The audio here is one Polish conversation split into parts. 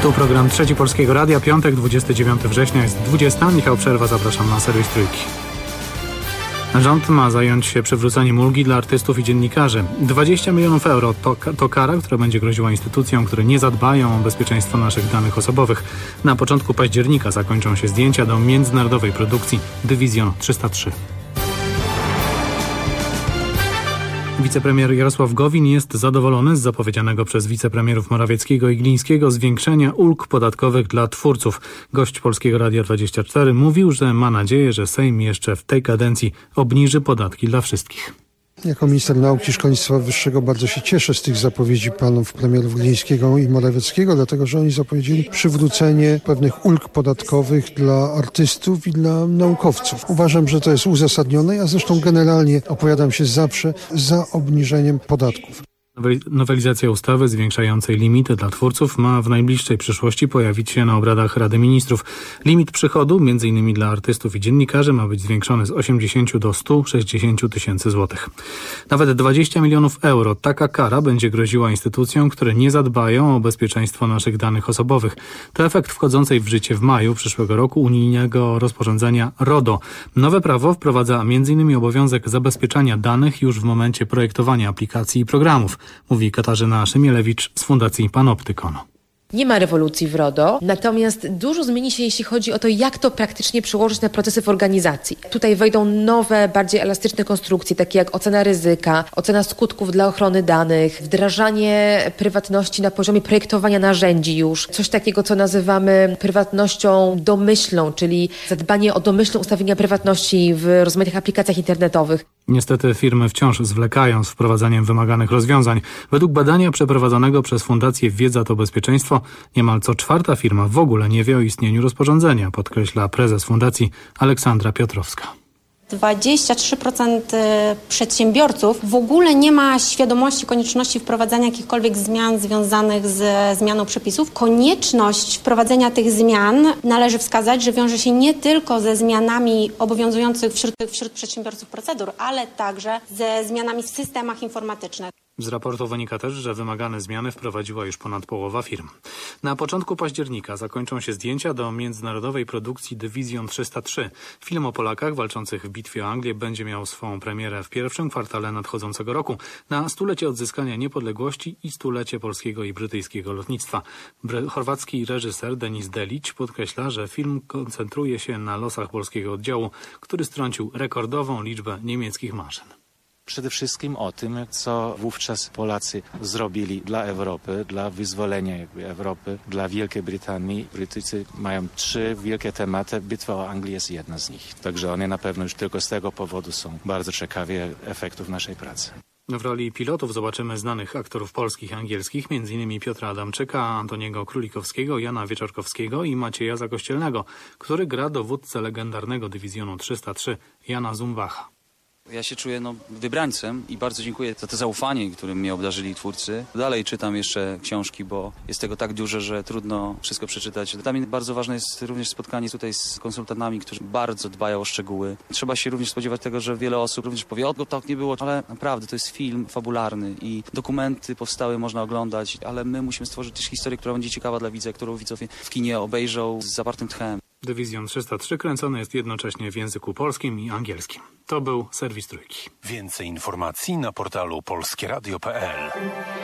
Tu program Trzeci Polskiego Radia, piątek, 29 września, jest 20. Michał Przerwa, zapraszam na serwis Trójki. Rząd ma zająć się przywróceniem ulgi dla artystów i dziennikarzy. 20 milionów euro to kara, która będzie groziła instytucjom, które nie zadbają o bezpieczeństwo naszych danych osobowych. Na początku października zakończą się zdjęcia do międzynarodowej produkcji Dywizjon 303. Wicepremier Jarosław Gowin jest zadowolony z zapowiedzianego przez wicepremierów Morawieckiego i Glińskiego zwiększenia ulg podatkowych dla twórców. Gość Polskiego Radia 24 mówił, że ma nadzieję, że Sejm jeszcze w tej kadencji obniży podatki dla wszystkich. Jako minister nauki i szkolnictwa wyższego bardzo się cieszę z tych zapowiedzi panów premierów Glińskiego i Morawieckiego, dlatego że oni zapowiedzieli przywrócenie pewnych ulg podatkowych dla artystów i dla naukowców. Uważam, że to jest uzasadnione, ja zresztą generalnie opowiadam się zawsze za obniżeniem podatków. Nowelizacja ustawy zwiększającej limity dla twórców ma w najbliższej przyszłości pojawić się na obradach Rady Ministrów. Limit przychodu, m.in. dla artystów i dziennikarzy, ma być zwiększony z 80 do 160 tysięcy złotych. Nawet 20 milionów euro. Taka kara będzie groziła instytucjom, które nie zadbają o bezpieczeństwo naszych danych osobowych. To efekt wchodzącej w życie w maju przyszłego roku unijnego rozporządzenia RODO. Nowe prawo wprowadza m.in. obowiązek zabezpieczania danych już w momencie projektowania aplikacji i programów, mówi Katarzyna Szymielewicz z Fundacji Panoptykon. Nie ma rewolucji w RODO, natomiast dużo zmieni się, jeśli chodzi o to, jak to praktycznie przełożyć na procesy w organizacji. Tutaj wejdą nowe, bardziej elastyczne konstrukcje, takie jak ocena ryzyka, ocena skutków dla ochrony danych, wdrażanie prywatności na poziomie projektowania narzędzi już. Coś takiego, co nazywamy prywatnością domyślną, czyli zadbanie o domyślne ustawienia prywatności w rozmaitych aplikacjach internetowych. Niestety firmy wciąż zwlekają z wprowadzaniem wymaganych rozwiązań. Według badania przeprowadzonego przez Fundację Wiedza to Bezpieczeństwo niemal co czwarta firma w ogóle nie wie o istnieniu rozporządzenia, podkreśla prezes Fundacji Aleksandra Piotrowska. 23% przedsiębiorców w ogóle nie ma świadomości konieczności wprowadzania jakichkolwiek zmian związanych ze zmianą przepisów. Konieczność wprowadzenia tych zmian, należy wskazać, że wiąże się nie tylko ze zmianami obowiązujących wśród przedsiębiorców procedur, ale także ze zmianami w systemach informatycznych. Z raportu wynika też, że wymagane zmiany wprowadziła już ponad połowa firm. Na początku października zakończą się zdjęcia do międzynarodowej produkcji Dywizjon 303. Film o Polakach walczących w bitwie o Anglię będzie miał swą premierę w pierwszym kwartale nadchodzącego roku na stulecie odzyskania niepodległości i stulecie polskiego i brytyjskiego lotnictwa. Chorwacki reżyser Denis Delić podkreśla, że film koncentruje się na losach polskiego oddziału, który strącił rekordową liczbę niemieckich maszyn. Przede wszystkim o tym, co wówczas Polacy zrobili dla Europy, dla wyzwolenia Europy, dla Wielkiej Brytanii. Brytyjcy mają 3 wielkie tematy. Bitwa o Anglię jest jedna z nich. Także one na pewno już tylko z tego powodu są bardzo ciekawe efektów naszej pracy. W roli pilotów zobaczymy znanych aktorów polskich i angielskich, m.in. Piotra Adamczyka, Antoniego Królikowskiego, Jana Wieczorkowskiego i Macieja Zakościelnego, który gra dowódcę legendarnego Dywizjonu 303 Jana Zumbacha. Ja się czuję wybrańcem i bardzo dziękuję za to zaufanie, którym mnie obdarzyli twórcy. Dalej czytam jeszcze książki, bo jest tego tak dużo, że trudno wszystko przeczytać. Dla mnie bardzo ważne jest również spotkanie tutaj z konsultantami, którzy bardzo dbają o szczegóły. Trzeba się również spodziewać tego, że wiele osób również powie, o, tak nie było, ale naprawdę to jest film fabularny i dokumenty powstały, można oglądać, ale my musimy stworzyć też historię, która będzie ciekawa dla widza, którą widzowie w kinie obejrzą z zapartym tchem. Dywizjon 303 kręcony jest jednocześnie w języku polskim i angielskim. To był serwis Trójki. Więcej informacji na portalu polskieradio.pl.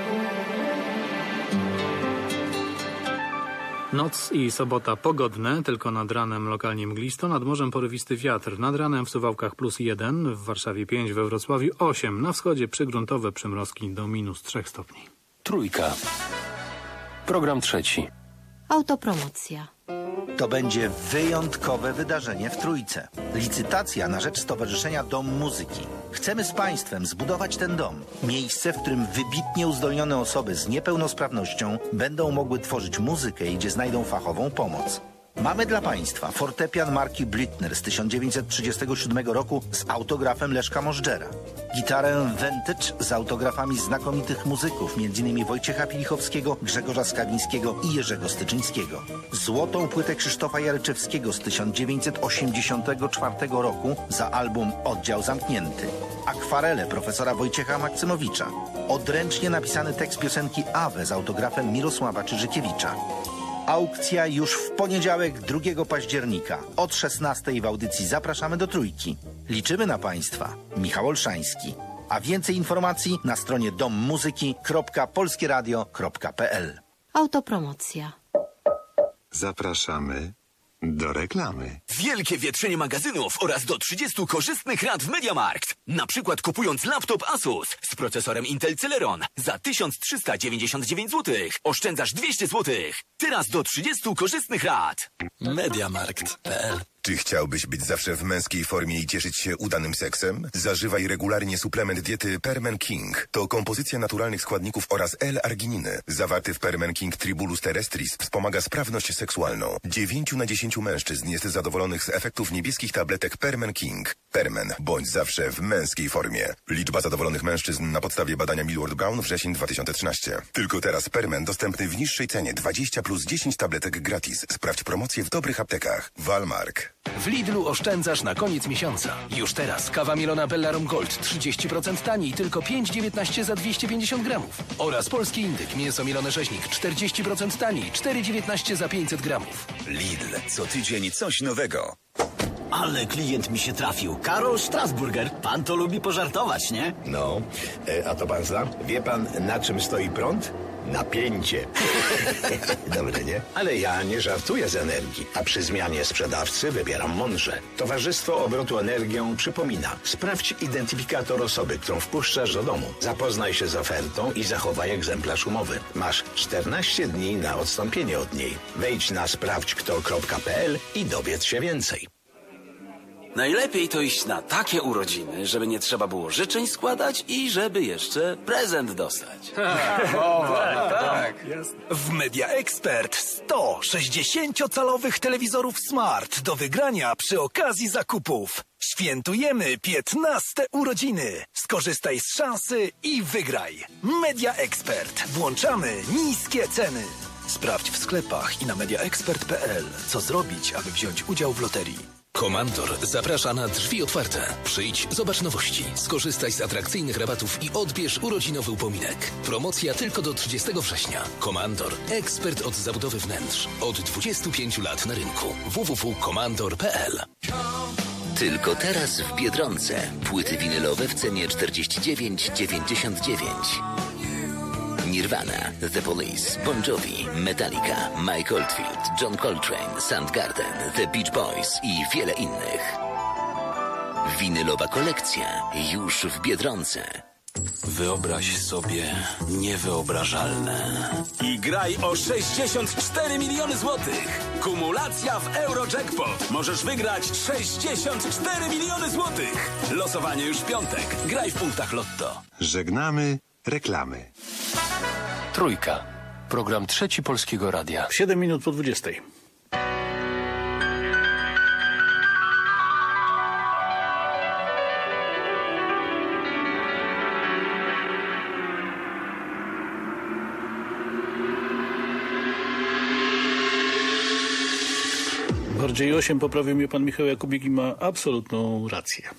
Noc i sobota pogodne, tylko nad ranem lokalnie mglisto, nad morzem porywisty wiatr. Nad ranem w Suwałkach +1, w Warszawie 5, we Wrocławiu 8, na wschodzie przygruntowe przymrozki do -3 stopni. Trójka. Program trzeci. Autopromocja. To będzie wyjątkowe wydarzenie w Trójce. Licytacja na rzecz Stowarzyszenia Dom Muzyki. Chcemy z Państwem zbudować ten dom. Miejsce, w którym wybitnie uzdolnione osoby z niepełnosprawnością będą mogły tworzyć muzykę i gdzie znajdą fachową pomoc. Mamy dla Państwa fortepian marki Blüthner z 1937 roku z autografem Leszka Możdżera. Gitarę Vintage z autografami znakomitych muzyków, m.in. Wojciecha Pilichowskiego, Grzegorza Skawińskiego i Jerzego Styczyńskiego. Złotą płytę Krzysztofa Jaryczewskiego z 1984 roku za album Oddział Zamknięty. Akwarele profesora Wojciecha Maksymowicza. Odręcznie napisany tekst piosenki Awe z autografem Mirosława Czyżykiewicza. Aukcja już w poniedziałek 2 października od 16 w audycji Zapraszamy do Trójki. Liczymy na Państwa. Michał Olszański. A więcej informacji na stronie dommuzyki.polskieradio.pl. Autopromocja. Zapraszamy do reklamy. Wielkie wietrzenie magazynów oraz do 30 korzystnych rat w MediaMarkt. Na przykład kupując laptop Asus z procesorem Intel Celeron za 1399 zł oszczędzasz 200 zł. Teraz do 30 korzystnych rat. MediaMarkt.pl. Czy chciałbyś być zawsze w męskiej formie i cieszyć się udanym seksem? Zażywaj regularnie suplement diety Permen King. To kompozycja naturalnych składników oraz L-argininy. Zawarty w Permen King Tribulus terrestris wspomaga sprawność seksualną. 9 na 10 mężczyzn jest zadowolonych z efektów niebieskich tabletek Permen King. Permen, bądź zawsze w męskiej formie. Liczba zadowolonych mężczyzn na podstawie badania Millward Brown wrzesień 2013. Tylko teraz Permen dostępny w niższej cenie 20 plus 10 tabletek gratis. Sprawdź promocję w dobrych aptekach. Walmark. W Lidlu oszczędzasz na koniec miesiąca. Już teraz kawa mielona Bellarum Gold 30% taniej, tylko 5,19 za 250 gramów. Oraz polski indyk, mięso mielone rzeźnik 40% taniej, 4,19 za 500 gramów. Lidl, co tydzień coś nowego. Ale klient mi się trafił. Karol Strasburger. Pan to lubi pożartować, nie? No, a to pan zna? Wie pan, na czym stoi prąd? Napięcie. Dobre, nie? Ale ja nie żartuję z energii, a przy zmianie sprzedawcy wybieram mądrze. Towarzystwo Obrotu Energią przypomina. Sprawdź identyfikator osoby, którą wpuszczasz do domu. Zapoznaj się z ofertą i zachowaj egzemplarz umowy. Masz 14 dni na odstąpienie od niej. Wejdź na sprawdźkto.pl i dowiedz się więcej. Najlepiej to iść na takie urodziny, żeby nie trzeba było życzeń składać i żeby jeszcze prezent dostać. Tak. W Media Expert 100 60-calowych telewizorów Smart do wygrania przy okazji zakupów. Świętujemy 15 urodziny. Skorzystaj z szansy i wygraj. Media Expert. Włączamy niskie ceny. Sprawdź w sklepach i na mediaexpert.pl, co zrobić, aby wziąć udział w loterii. Komandor zaprasza na drzwi otwarte. Przyjdź, zobacz nowości, skorzystaj z atrakcyjnych rabatów i odbierz urodzinowy upominek. Promocja tylko do 30 września. Komandor, ekspert od zabudowy wnętrz. Od 25 lat na rynku. www.komandor.pl. Tylko teraz w Biedronce. Płyty winylowe w cenie 49,99. Nirvana, The Police, Bon Jovi, Metallica, Mike Oldfield, John Coltrane, Soundgarden, The Beach Boys i wiele innych. Winylowa kolekcja już w Biedronce. Wyobraź sobie niewyobrażalne. I graj o 64 miliony złotych. Kumulacja w Eurojackpot. Możesz wygrać 64 miliony złotych. Losowanie już w piątek. Graj w punktach Lotto. Żegnamy reklamy. Trójka. Program Trzeci Polskiego Radia. 7 minut po 20. Bardziej 8 poprawił mnie pan Michał Jakubik i ma absolutną rację.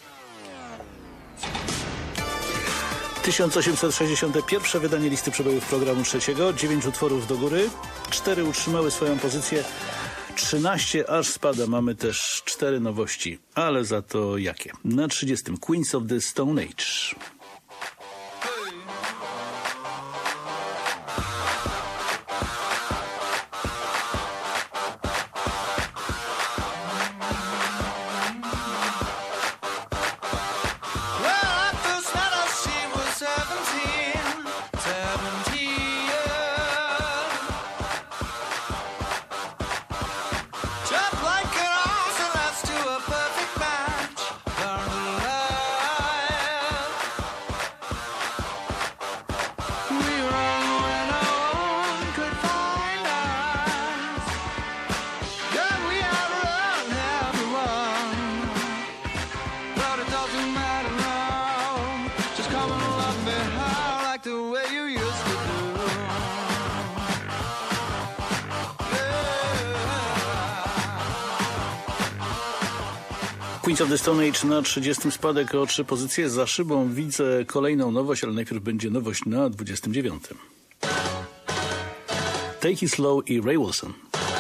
1861 wydanie listy przebojów programu trzeciego, 9 utworów do góry, 4 utrzymały swoją pozycję, 13 aż spada. Mamy też 4 nowości, ale za to jakie? Na 30 Queens of the Stone Age. Queens of the Stone Age na 30 spadek o 3 pozycje. Za szybą widzę kolejną nowość, ale najpierw będzie nowość na 29. Take It Slow i Ray Wilson.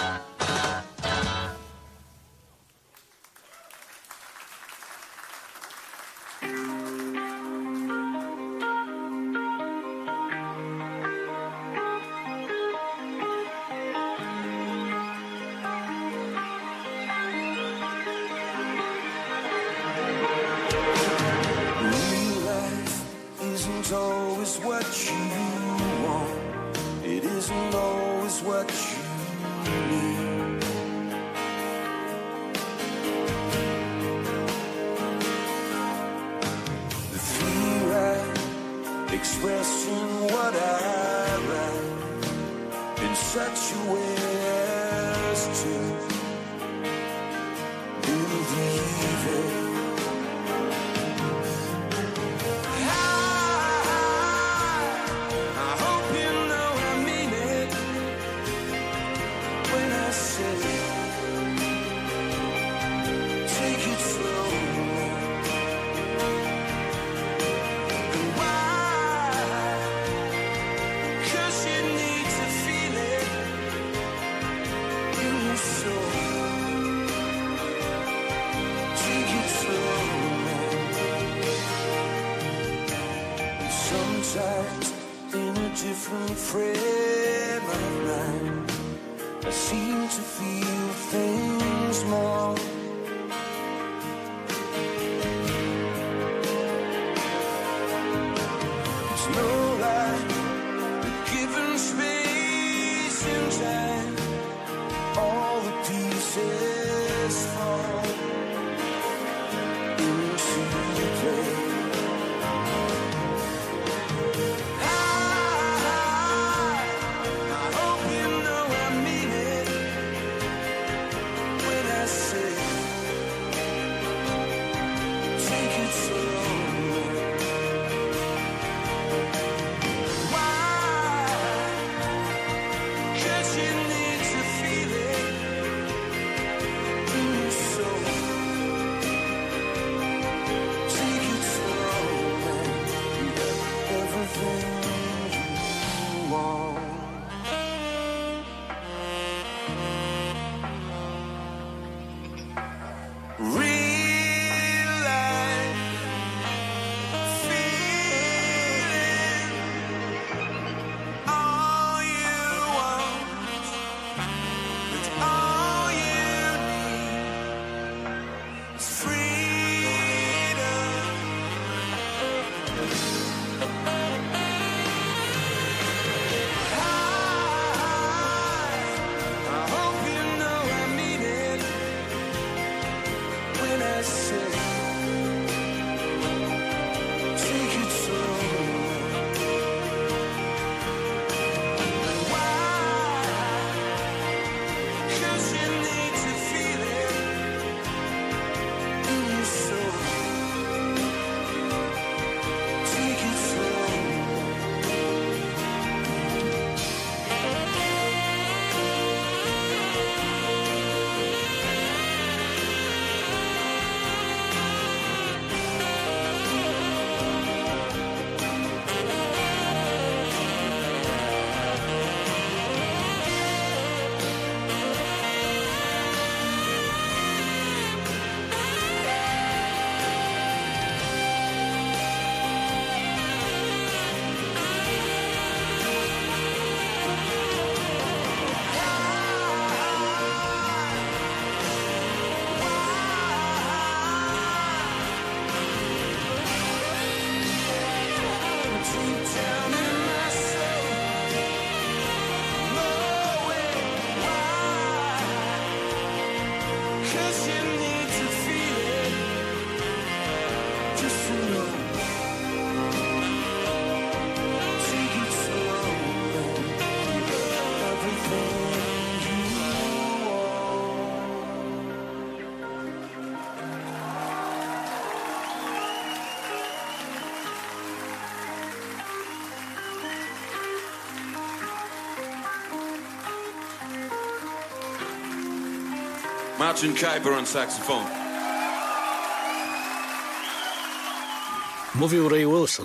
Martin Kuiper on saxophone. Mówił Ray Wilson,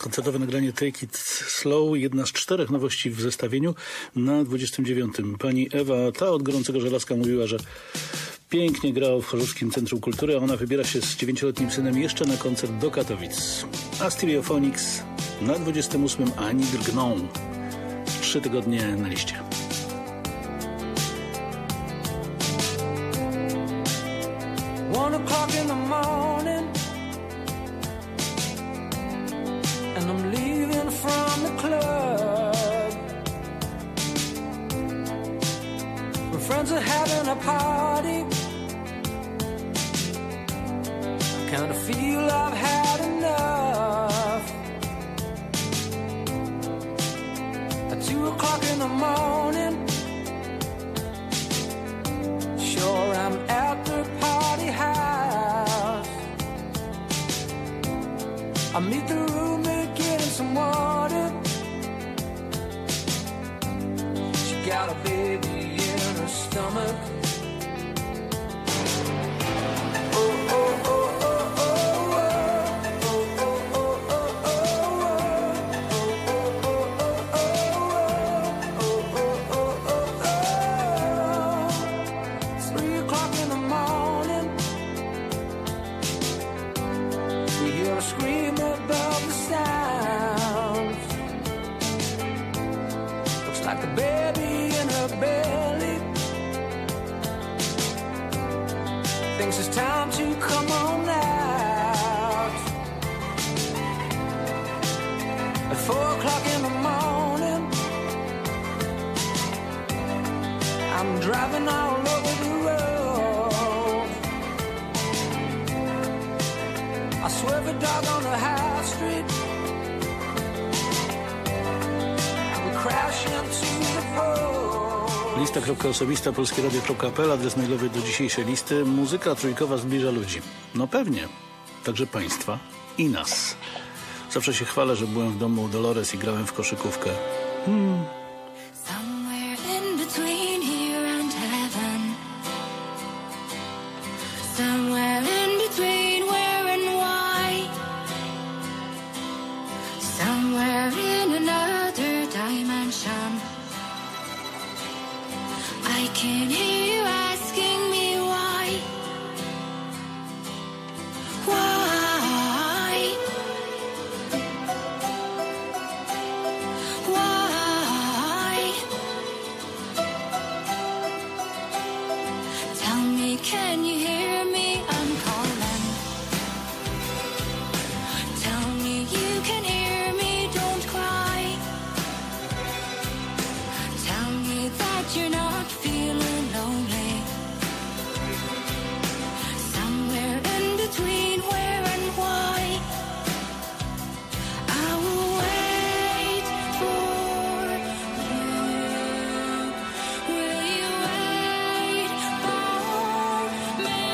Koncertowe nagranie Take It Slow, jedna z 4 nowości w zestawieniu na 29. Pani Ewa, ta od Gorącego Żelazka, mówiła, że pięknie grała w Chorzowskim Centrum Kultury, a ona wybiera się z 9-letnim synem jeszcze na koncert do Katowic. A Stereophonics na 28. Ani drgną. 3 tygodnie na liście. 1 o'clock in the morning, and I'm leaving from the club. My friends are having a party. I kind of feel I've had enough. At 2 o'clock in the morning, sure I'm at the party house. I meet the roommate getting some water. She got a baby in her stomach. Oh, oh, oh, oh, oh, oh, oh, oh, oh, scream above the sound. Looks like a baby in her belly. Thinks it's time to come on out. At 4 o'clock in the morning, I'm driving all over the road. I swerve a dog on the high street, and we crash into the pole. Lista.osobista, polskieradio.pl, adres mailowy do dzisiejszej listy. Muzyka trójkowa zbliża ludzi. No pewnie, także państwa i nas. Zawsze się chwalę, że byłem w domu Dolores i grałem w koszykówkę. Somewhere in between here and heaven. Somewhere in between where and why. Somewhere in another dimension. I can hear you asking me why. Why? Why? Tell me, can you hear me? I'm calling. Tell me you can hear me, don't cry. Tell me that you're not feeling lonely. Somewhere in between where and why. I will wait for you. Will you wait for me?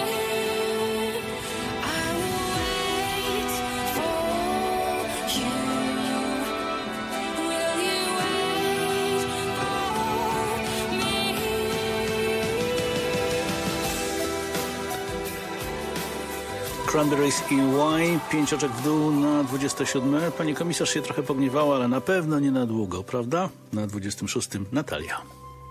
I will wait for you. Will you wait for me? Cranberries i Y, 5 oczek w dół na 27. Pani komisarz się trochę pogniewała, ale na pewno nie na długo, prawda? Na 26. Natalia.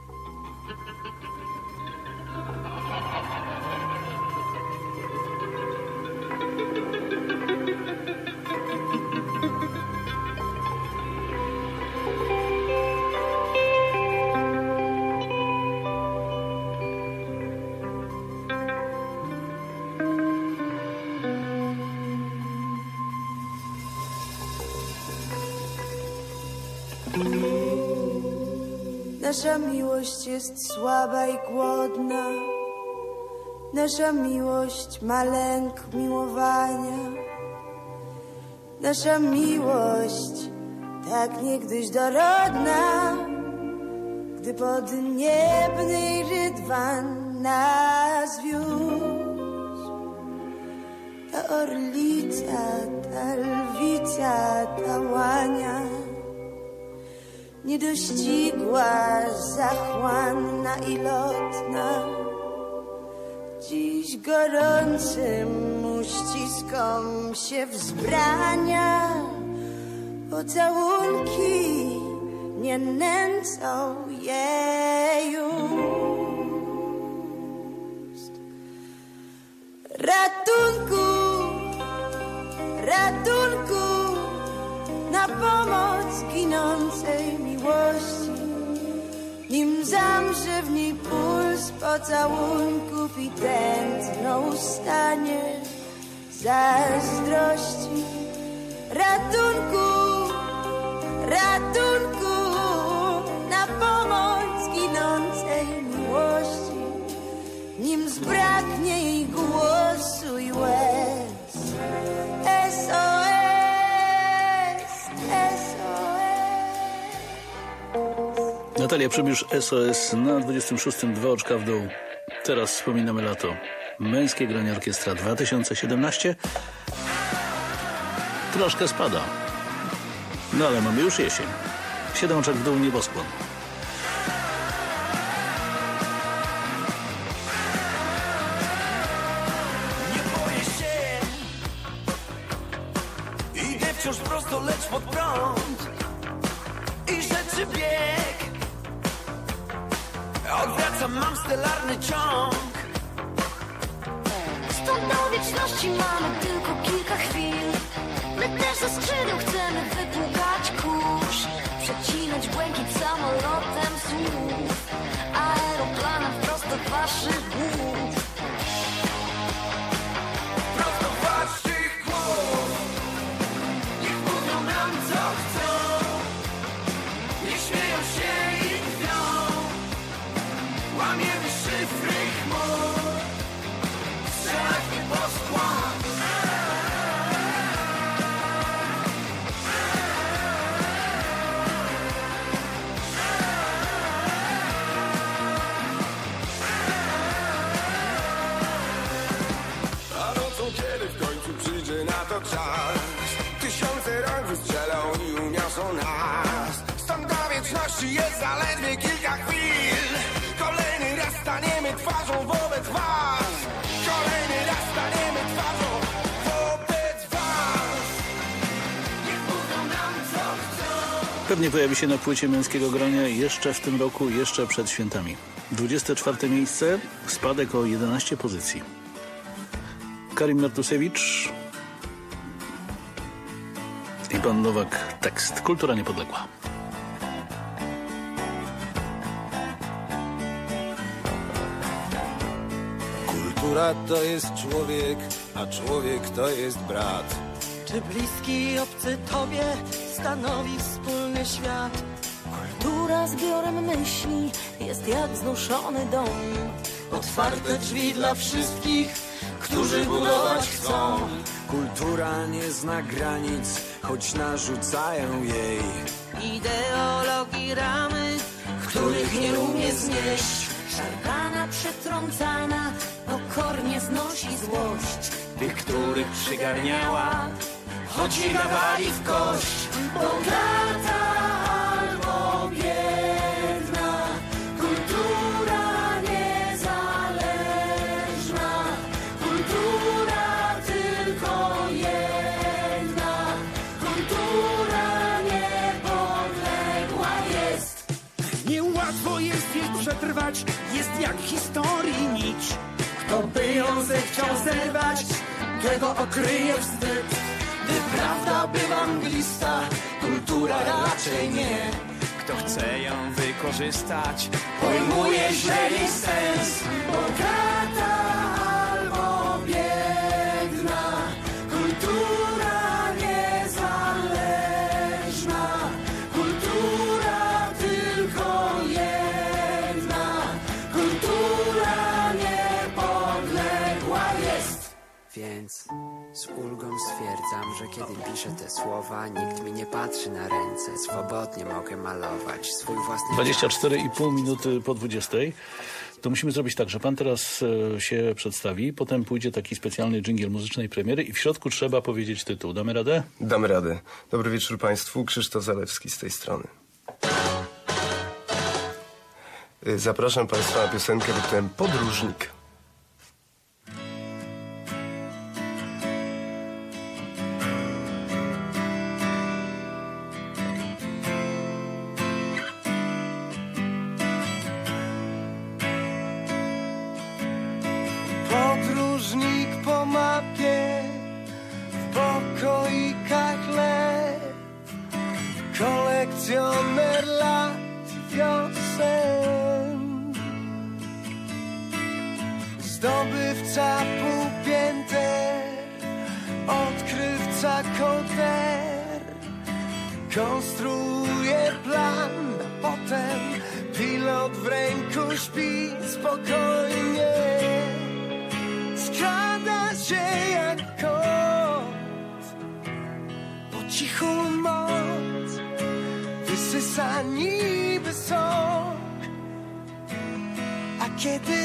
Nasza miłość jest słaba i głodna. Nasza miłość ma lęk miłowania. Nasza miłość tak niegdyś dorodna, gdy podniebny rydwan nas wiózł. Ta orlica, ta lwica, ta łania, niedościgła, zachłanna i lotna, dziś gorącym uściskom się wzbrania. pocałunki nie nęcą jej ust. Ratunku, ratunku, na pomoc ginącej miłości, nim zamrze w niej puls pocałunków i tętno ustanie zazdrości. Ratunku, ratunku, na pomoc ginącej miłości, nim zbraknie jej głosu i łez. SOS, SOS. Natalia Przybysz, SOS na 26. 2 oczka w dół. Teraz wspominamy lato. Męskie granie orkiestra 2017. Troszkę spada. No ale mamy już jesień. 7 oczek w dół, nieboskłon. Nie boję się, idę wciąż prosto, lecz pod prąd i rzeczy bieg. Odwracam, mam stelarny ciąg. Stąd do wieczności mamy tylko kilka chwil. My też ze skrzydeł chcemy wypłukać kurz, przecinać błękit samolotem słów, aeroplanem prosto w waszych głów. Prosto w waszych głów. Niech mówią nam co chcą, niech śmieją się i kwią. Łamiemy szyfry chmur, strzelać nie poskłon. Kiedy w końcu przyjdzie na to czas, tysiące rąk wystrzelą i uniosą nas. Stąd do wieczności jest zaledwie kilka chwil. Kolejny raz staniemy twarzą wobec was. Kolejny raz staniemy twarzą wobec was. Niech mówią nam co chcą. Pewnie pojawi się na płycie męskiego grania jeszcze w tym roku, jeszcze przed świętami. 24. miejsce, spadek o 11 pozycji. Karim Nartusewicz i pan Nowak. Tekst. Kultura niepodległa. Kultura to jest człowiek, a człowiek to jest brat. Czy bliski i obcy tobie stanowi wspólny świat? Kultura zbiorem myśli jest jak wznoszony dom. Otwarte drzwi dla wszystkich, którzy budować chcą. Kultura nie zna granic, choć narzucają jej. Ideologii ramy, których nie umie znieść. Szarpana, przetrącana, pokornie znosi złość. Tych, których przygarniała, choć nie dawali w kość. Bogata albo biedna, kultura niezależna, kultura tylko jedna, kultura niepodległa jest. Niełatwo jest jej przetrwać, jest jak historii nić. Kto by ją zechciał zerwać, tego okryje wstyd. Gdy prawda bywa mglista, kultura raczej nie. kto chce ją wykorzystać, pojmuje źle jej sens. Bogata albo biedna, kultura niezależna, kultura tylko jedna, kultura niepodległa jest. Więc z ulgą stwierdzam, że kiedy piszę te słowa, nikt mi nie patrzy na ręce. Swobodnie mogę malować swój własny 24,5 minuty po 20. To musimy zrobić tak, że pan teraz się przedstawi, potem pójdzie taki specjalny dżingiel muzycznej premiery i w środku trzeba powiedzieć tytuł. Damy radę? Damy radę. Dobry wieczór państwu. Krzysztof Zalewski z tej strony. Zapraszam państwa na piosenkę pod tytułem Podróżnik. po mapie, w pokoikach lew, kolekcjoner lat i wiosen, zdobywca półpięter, odkrywca kołder, konstruuje plan, a potem pilot w ręku śpi spokojnie, skrada się jak kot, po cichu moc wysysa niby sok, a kiedy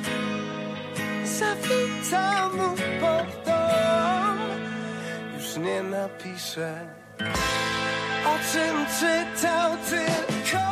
zawita mu pod dom, już nie napisze, o czym czytał tylko.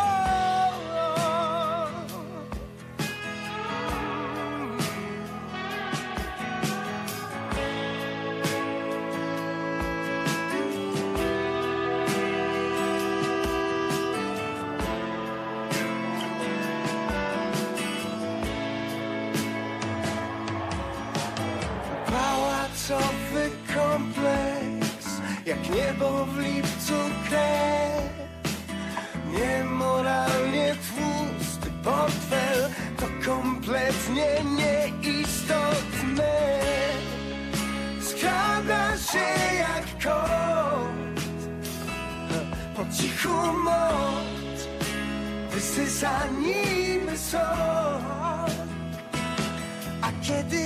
Pałacowy kompleks, jak niebo w lipcu krew, niemoralnie tłusty portfel, to kompletnie nieistotne, skrada się jak kot, po cichu moc wysysa niby sok, a kiedy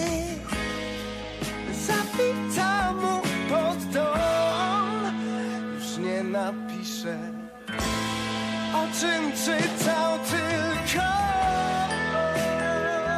zawita mu pod dom, już nie napisze, o czym czyta.